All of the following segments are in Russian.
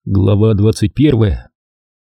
Глава 21.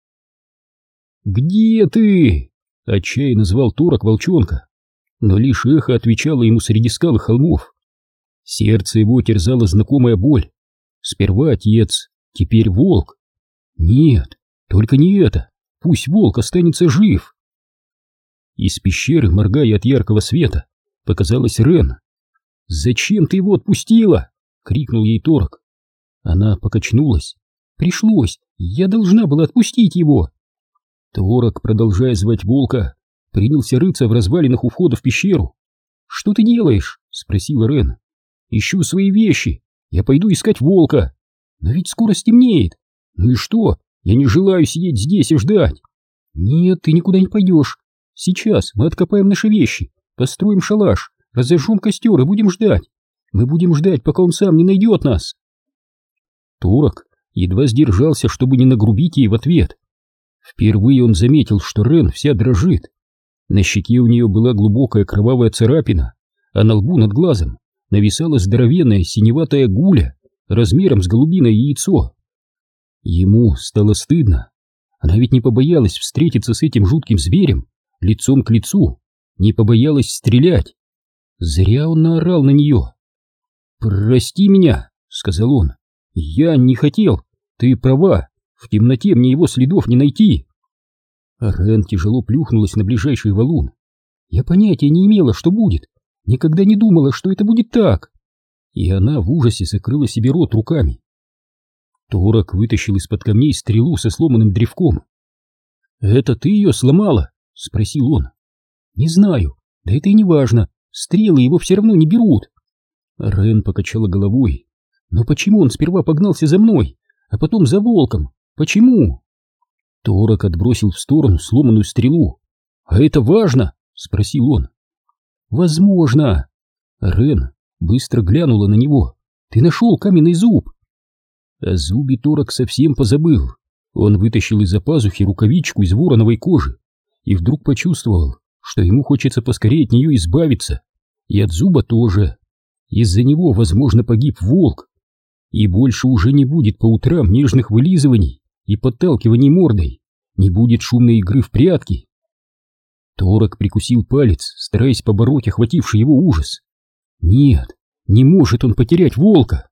«Где ты?» — отчаянно звал Торок волчонка, но лишь эхо отвечало ему среди скал и холмов. Сердце его терзала знакомая боль. Сперва отец, теперь волк. Нет, только не это. Пусть волк останется жив. Из пещеры, моргая от яркого света, показалась Рен. «Зачем ты его отпустила?» — крикнул ей Торок. Она покачнулась. «Пришлось, я должна была отпустить его». Торок, продолжая звать волка, принялся рыться в развалинах у входа в пещеру. «Что ты делаешь?» — спросила Рен. «Ищу свои вещи, я пойду искать волка. Но ведь скоро стемнеет. Ну и что, я не желаю сидеть здесь и ждать». «Нет, ты никуда не пойдешь. Сейчас мы откопаем наши вещи, построим шалаш, разожжем костер и будем ждать. Мы будем ждать, пока он сам не найдет нас». Торок едва сдержался, чтобы не нагрубить ей в ответ. Впервые он заметил, что Рен вся дрожит. На щеке у нее была глубокая кровавая царапина, а на лбу над глазом нависала здоровенная синеватая гуля размером с голубиное яйцо. Ему стало стыдно. Она ведь не побоялась встретиться с этим жутким зверем лицом к лицу, не побоялась стрелять. Зря он наорал на нее. «Прости меня», — сказал он, — «я не хотел. Ты права, в темноте мне его следов не найти». Рен тяжело плюхнулась на ближайший валун. «Я понятия не имела, что будет. Никогда не думала, что это будет так». И она в ужасе закрыла себе рот руками. Торок вытащил из-под камней стрелу со сломанным древком. «Это ты ее сломала?» — спросил он. «Не знаю, да это и не важно. Стрелы его все равно не берут». Рен покачала головой. «Но почему он сперва погнался за мной, а потом за волком? Почему?» Торок отбросил в сторону сломанную стрелу. «А это важно?» — спросил он. «Возможно». Рен быстро глянула на него. «Ты нашел каменный зуб». О зубе Торок совсем позабыл. Он вытащил из-за пазухи рукавичку из вороновой кожи и вдруг почувствовал, что ему хочется поскорее от нее избавиться. И от зуба тоже. Из-за него, возможно, погиб волк. И больше уже не будет по утрам нежных вылизываний и подталкиваний мордой, не будет шумной игры в прятки. Торок прикусил палец, стараясь побороть охвативший его ужас. Нет, не может он потерять волка.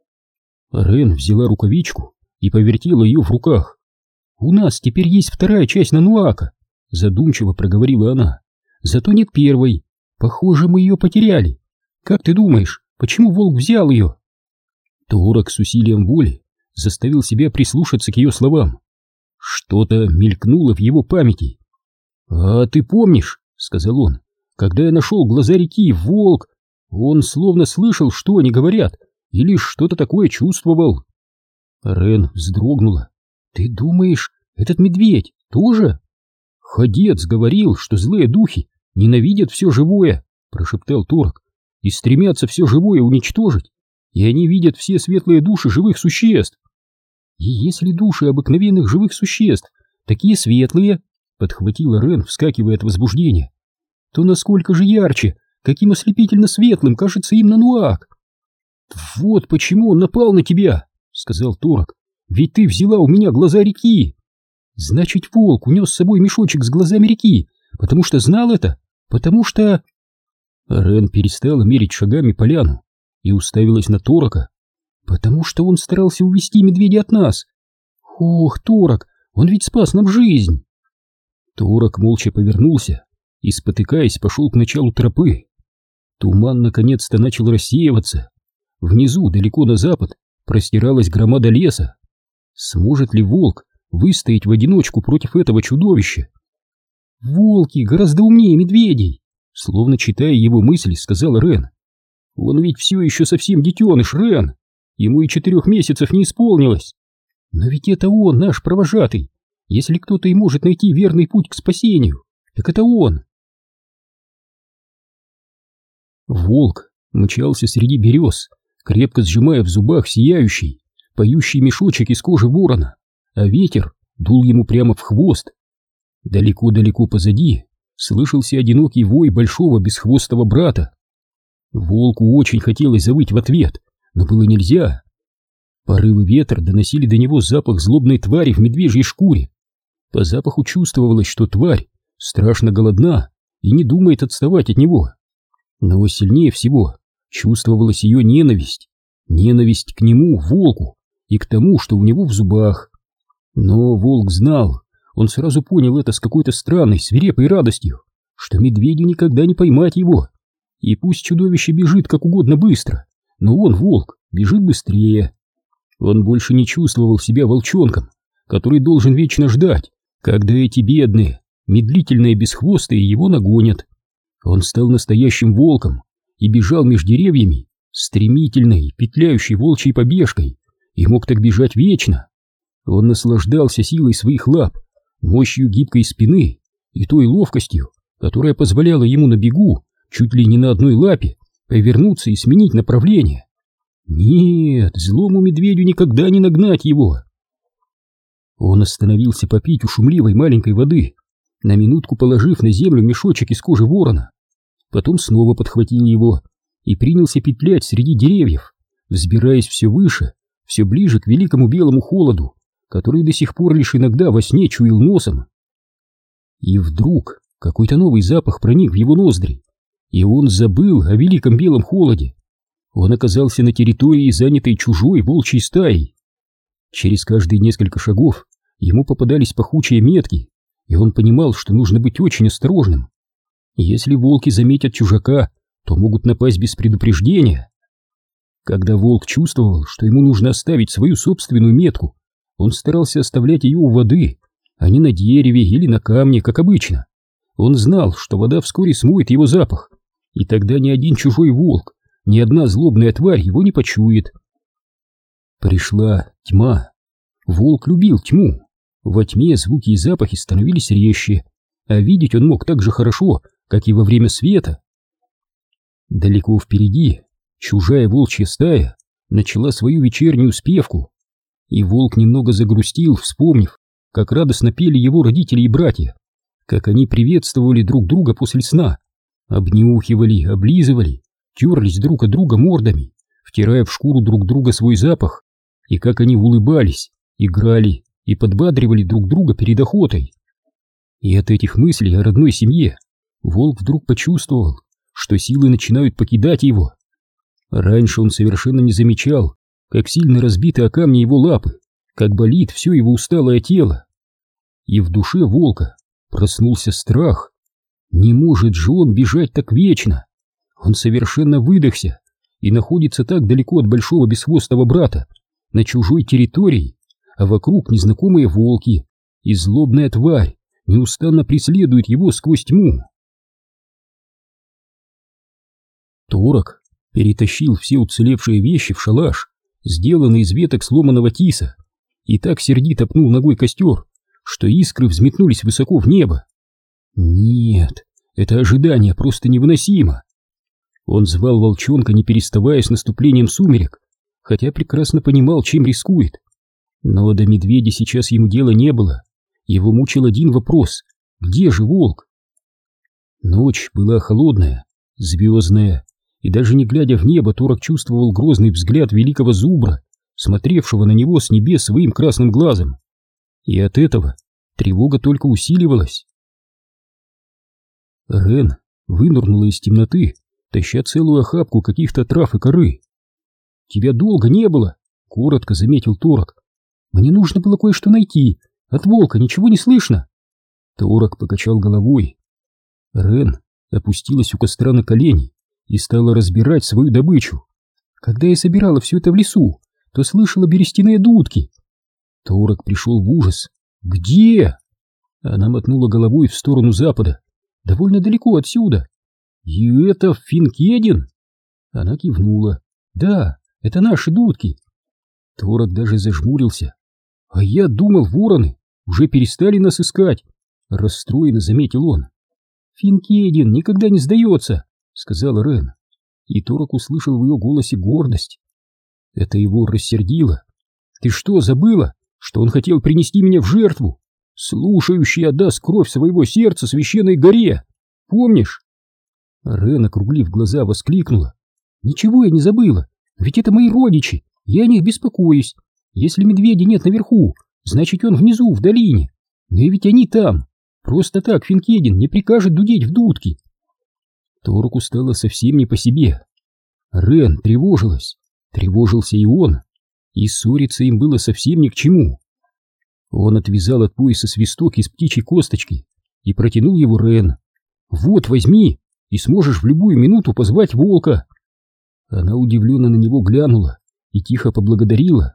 Рен взяла рукавичку и повертела ее в руках. «У нас теперь есть вторая часть Нануака», — задумчиво проговорила она. «Зато нет первой. Похоже, мы ее потеряли. Как ты думаешь, почему волк взял ее?» Торок с усилием воли заставил себя прислушаться к ее словам. Что-то мелькнуло в его памяти. «А ты помнишь, — сказал он, — когда я нашел глаза реки, волк, он словно слышал, что они говорят, или что-то такое чувствовал». Рен вздрогнула. «Ты думаешь, этот медведь тоже?» «Ходец говорил, что злые духи ненавидят все живое, — прошептал Торок, — и стремятся все живое уничтожить. И они видят все светлые души живых существ. И если души обыкновенных живых существ такие светлые, — подхватила Рен, вскакивая от возбуждения, — то насколько же ярче, каким ослепительно светлым кажется им Нануак. «Вот почему он напал на тебя, — сказал Торок, — ведь ты взяла у меня глаза реки. Значит, волк унес с собой мешочек с глазами реки, потому что знал это, потому что...» Рен перестала мерить шагами поляну и уставилась на Торока. «Потому что он старался увести медведя от нас. Ох, Торок, он ведь спас нам жизнь!» Торок молча повернулся и, спотыкаясь, пошел к началу тропы. Туман наконец-то начал рассеиваться. Внизу, далеко на запад, простиралась громада леса. Сможет ли волк выстоять в одиночку против этого чудовища? «Волки гораздо умнее медведей!» Словно читая его мысли, сказала Рен. «Он ведь все еще совсем детеныш, Рен. Ему и 4 месяцев не исполнилось. Но ведь это он, наш провожатый. Если кто-то и может найти верный путь к спасению, так это он». Волк мчался среди берез, крепко сжимая в зубах сияющий, поющий мешочек из кожи ворона, а ветер дул ему прямо в хвост. Далеко-далеко позади слышался одинокий вой большого бесхвостого брата. Волку очень хотелось завыть в ответ, но было нельзя. Порывы ветра доносили до него запах злобной твари в медвежьей шкуре. По запаху чувствовалось, что тварь страшно голодна и не думает отставать от него. Но сильнее всего чувствовалась ее ненависть. Ненависть к нему, волку, и к тому, что у него в зубах. Но волк знал, он сразу понял это с какой-то странной, свирепой радостью, что медведю никогда не поймать его. И пусть чудовище бежит как угодно быстро, но он, волк, бежит быстрее. Он больше не чувствовал себя волчонком, который должен вечно ждать, когда эти бедные, медлительные бесхвостые его нагонят. Он стал настоящим волком и бежал между деревьями стремительной, петляющей волчьей побежкой, и мог так бежать вечно. Он наслаждался силой своих лап, мощью гибкой спины и той ловкостью, которая позволяла ему на бегу чуть ли не на одной лапе повернуться и сменить направление. Нет, злому медведю никогда не нагнать его. Он остановился попить у шумливой маленькой воды, на минутку положив на землю мешочек из кожи ворона. Потом снова подхватил его и принялся петлять среди деревьев, взбираясь все выше, все ближе к великому белому холоду, который до сих пор лишь иногда во сне чуял носом. И вдруг какой-то новый запах проник в его ноздри, и он забыл о великом белом холоде. Он оказался на территории, занятой чужой волчьей стаей. Через каждые несколько шагов ему попадались пахучие метки, и он понимал, что нужно быть очень осторожным. Если волки заметят чужака, то могут напасть без предупреждения. Когда волк чувствовал, что ему нужно оставить свою собственную метку, он старался оставлять ее у воды, а не на дереве или на камне, как обычно. Он знал, что вода вскоре смоет его запах, и тогда ни один чужой волк, ни одна злобная тварь его не почует. Пришла тьма. Волк любил тьму. Во тьме звуки и запахи становились резче, а видеть он мог так же хорошо, как и во время света. Далеко впереди чужая волчья стая начала свою вечернюю спевку, и волк немного загрустил, вспомнив, как радостно пели его родители и братья, как они приветствовали друг друга после сна, обнюхивали, облизывали, терлись друг от друга мордами, втирая в шкуру друг друга свой запах, и как они улыбались, играли и подбадривали друг друга перед охотой. И от этих мыслей о родной семье волк вдруг почувствовал, что силы начинают покидать его. Раньше он совершенно не замечал, как сильно разбиты о камни его лапы, как болит все его усталое тело. И в душе волка проснулся страх. Не может же он бежать так вечно. Он совершенно выдохся и находится так далеко от большого бесхвостого брата, на чужой территории, а вокруг незнакомые волки, и злобная тварь неустанно преследует его сквозь тьму. Торок перетащил все уцелевшие вещи в шалаш, сделанный из веток сломанного тиса, и так сердито пнул ногой костер, что искры взметнулись высоко в небо. Нет, это ожидание просто невыносимо. Он звал волчонка, не переставая, с наступлением сумерек, хотя прекрасно понимал, чем рискует. Но до медведя сейчас ему дела не было. Его мучил один вопрос: где же волк? Ночь была холодная, звездная, и даже не глядя в небо, Торок чувствовал грозный взгляд великого зубра, смотревшего на него с небес своим красным глазом. И от этого тревога только усиливалась. Рен вынырнула из темноты, таща целую охапку каких-то трав и коры. «Тебя долго не было», — коротко заметил Торок. «Мне нужно было кое-что найти. От волка ничего не слышно». Торок покачал головой. Рен опустилась у костра на колени и стала разбирать свою добычу. «Когда я собирала все это в лесу, то слышала берестяные дудки». Торок пришел в ужас. «Где?» Она мотнула головой в сторону запада, довольно далеко отсюда. «И это Финкедин?» Она кивнула. «Да, это наши дудки». Торок даже зажмурился. «А я думал, вороны уже перестали нас искать», — расстроенно заметил он. «Финкедин никогда не сдается», — сказала Рен. И Торок услышал в ее голосе гордость. Это его рассердило. «Ты что, забыла, что он хотел принести меня в жертву? Слушающий отдаст кровь своего сердца священной горе. Помнишь?» Рен, округлив глаза, воскликнула. «Ничего я не забыла, ведь это мои родичи. Я о них беспокоюсь. Если медведя нет наверху, значит он внизу, в долине. Но и ведь они там. Просто так Финкедин не прикажет дудеть в дудки. Торку стало совсем не по себе. Рен тревожилась. Тревожился и он. И ссориться им было совсем ни к чему. Он отвязал от пояса свисток из птичьей косточки и протянул его Рен. «Вот, возьми, и сможешь в любую минуту позвать волка». Она удивленно на него глянула и тихо поблагодарила.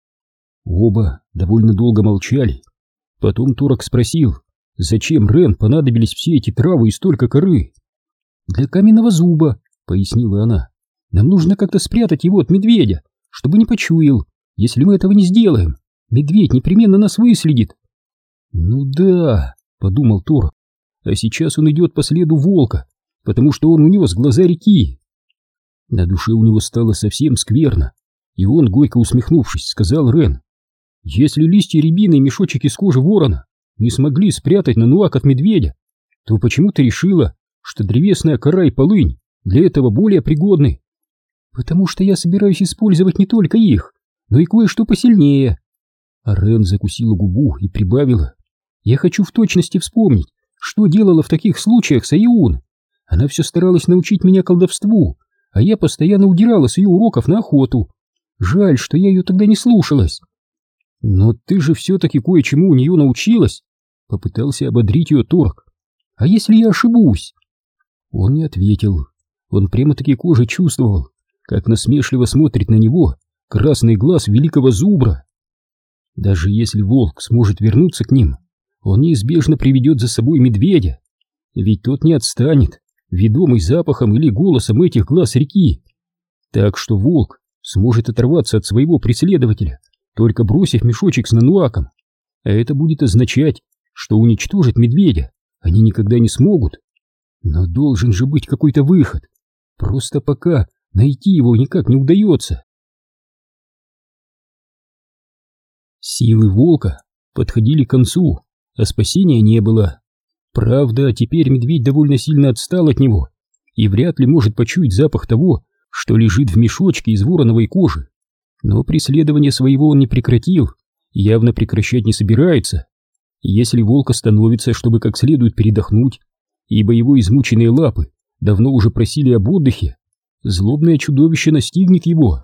Оба довольно долго молчали. Потом Торок спросил, зачем Рен понадобились все эти травы и столько коры. «Для каменного зуба», — пояснила она. «Нам нужно как-то спрятать его от медведя, чтобы не почуял. Если мы этого не сделаем, медведь непременно нас выследит». «Ну да», — подумал Торок, — «а сейчас он идет по следу волка, потому что он унес глаза реки». На душе у него стало совсем скверно, и он, горько усмехнувшись, сказал Рен: «Если листья рябины и мешочек из кожи ворона не смогли спрятать нануак от медведя, то почему ты решила, что древесная кора и полынь для этого более пригодны?» «Потому что я собираюсь использовать не только их, но и кое-что посильнее». А Рен закусила губу и прибавила: «Я хочу в точности вспомнить, что делала в таких случаях Саюн. Она все старалась научить меня колдовству, а я постоянно удирала с ее уроков на охоту. Жаль, что я ее тогда не слушалась». «Но ты же все-таки кое-чему у нее научилась», — попытался ободрить ее Торок. «А если я ошибусь?» Он не ответил. Он прямо-таки кожей чувствовал, как насмешливо смотрит на него красный глаз великого зубра. Даже если волк сможет вернуться к ним, он неизбежно приведет за собой медведя, ведь тот не отстанет, ведомый запахом или голосом этих глаз реки. Так что волк сможет оторваться от своего преследователя, только бросив мешочек с нануаком, а это будет означать, что уничтожить медведя они никогда не смогут. Но должен же быть какой-то выход, просто пока найти его никак не удается. Силы волка подходили к концу, а спасения не было. Правда, теперь медведь довольно сильно отстал от него и вряд ли может почуять запах того, что лежит в мешочке из вороновой кожи. Но преследование своего он не прекратил и явно прекращать не собирается. Если волк остановится, чтобы как следует передохнуть, ибо его измученные лапы давно уже просили об отдыхе, злобное чудовище настигнет его.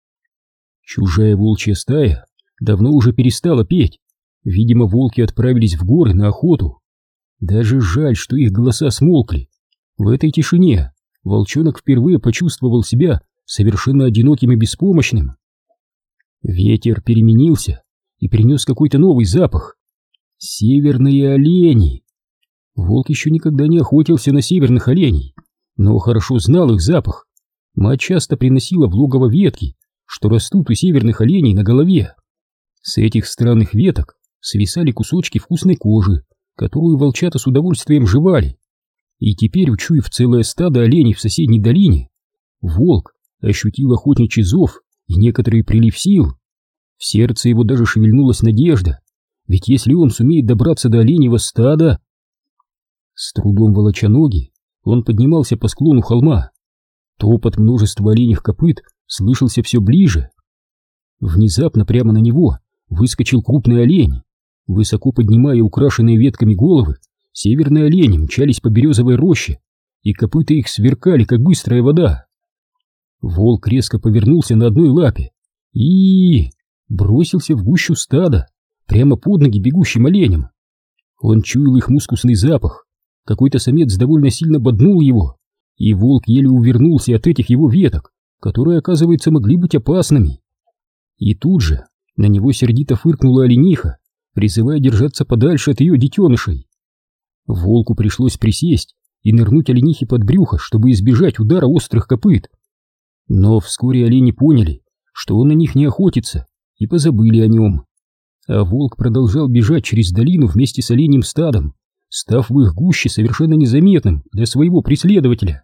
Чужая волчья стая давно уже перестала петь. Видимо, волки отправились в горы на охоту. Даже жаль, что их голоса смолкли. В этой тишине волчонок впервые почувствовал себя совершенно одиноким и беспомощным. Ветер переменился и принес какой-то новый запах. Северные олени. Волк еще никогда не охотился на северных оленей, но хорошо знал их запах. Мать часто приносила в логово ветки, что растут у северных оленей на голове. С этих странных веток свисали кусочки вкусной кожи, которую волчата с удовольствием жевали. И теперь, учуяв целое стадо оленей в соседней долине, волк ощутил охотничий зов и некоторый прилив сил. В сердце его даже шевельнулась надежда, ведь если он сумеет добраться до оленьего стада... С трудом волоча ноги, он поднимался по склону холма. Топот множества оленьих копыт слышался все ближе. Внезапно прямо на него выскочил крупный олень. Высоко поднимая украшенные ветками головы, северные олени мчались по березовой роще, и копыта их сверкали, как быстрая вода. Волк резко повернулся на одной лапе и бросился в гущу стада, прямо под ноги бегущим оленям. Он чуял их мускусный запах. Какой-то самец довольно сильно боднул его, и волк еле увернулся от этих его веток, которые, оказывается, могли быть опасными. И тут же на него сердито фыркнула олениха, призывая держаться подальше от ее детенышей. Волку пришлось присесть и нырнуть оленихе под брюхо, чтобы избежать удара острых копыт. Но вскоре олени поняли, что он на них не охотится, и позабыли о нем. А волк продолжал бежать через долину вместе с оленьим стадом, став в их гуще совершенно незаметным для своего преследователя.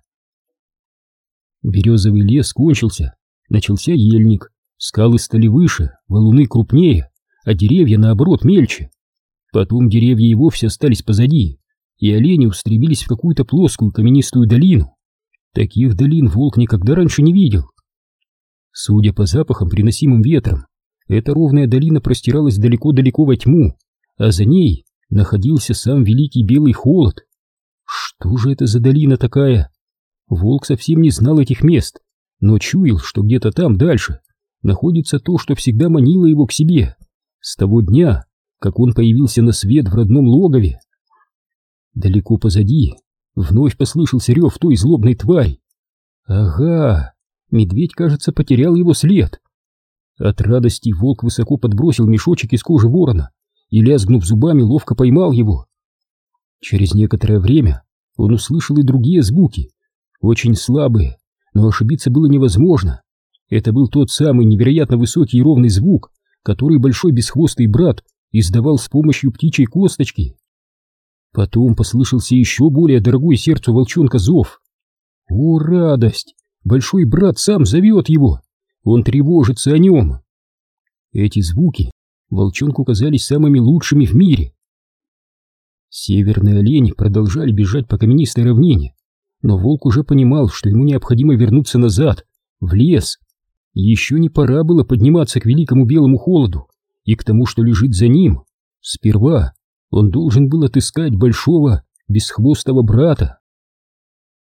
Березовый лес кончился, начался ельник, скалы стали выше, валуны крупнее, а деревья, наоборот, мельче. Потом деревья и вовсе остались позади, и олени устремились в какую-то плоскую каменистую долину. Таких долин волк никогда раньше не видел. Судя по запахам, приносимым ветром, эта ровная долина простиралась далеко-далеко во тьму, а за ней находился сам великий белый холод. Что же это за долина такая? Волк совсем не знал этих мест, но чуял, что где-то там дальше находится то, что всегда манило его к себе с того дня, как он появился на свет в родном логове. Далеко позади вновь послышался рев той злобной твари. Ага, медведь, кажется, потерял его след. От радости волк высоко подбросил мешочек из кожи ворона и, лязгнув зубами, ловко поймал его. Через некоторое время он услышал и другие звуки, очень слабые, но ошибиться было невозможно. Это был тот самый невероятно высокий и ровный звук, который большой бесхвостый брат издавал с помощью птичьей косточки. Потом послышался еще более дорогой сердцу волчонка зов. О, радость! Большой брат сам зовет его! Он тревожится о нем! Эти звуки волчонку казались самыми лучшими в мире. Северные олени продолжали бежать по каменистой равнине, но волк уже понимал, что ему необходимо вернуться назад, в лес. Еще не пора было подниматься к великому белому холоду и к тому, что лежит за ним. Сперва он должен был отыскать большого бесхвостого брата.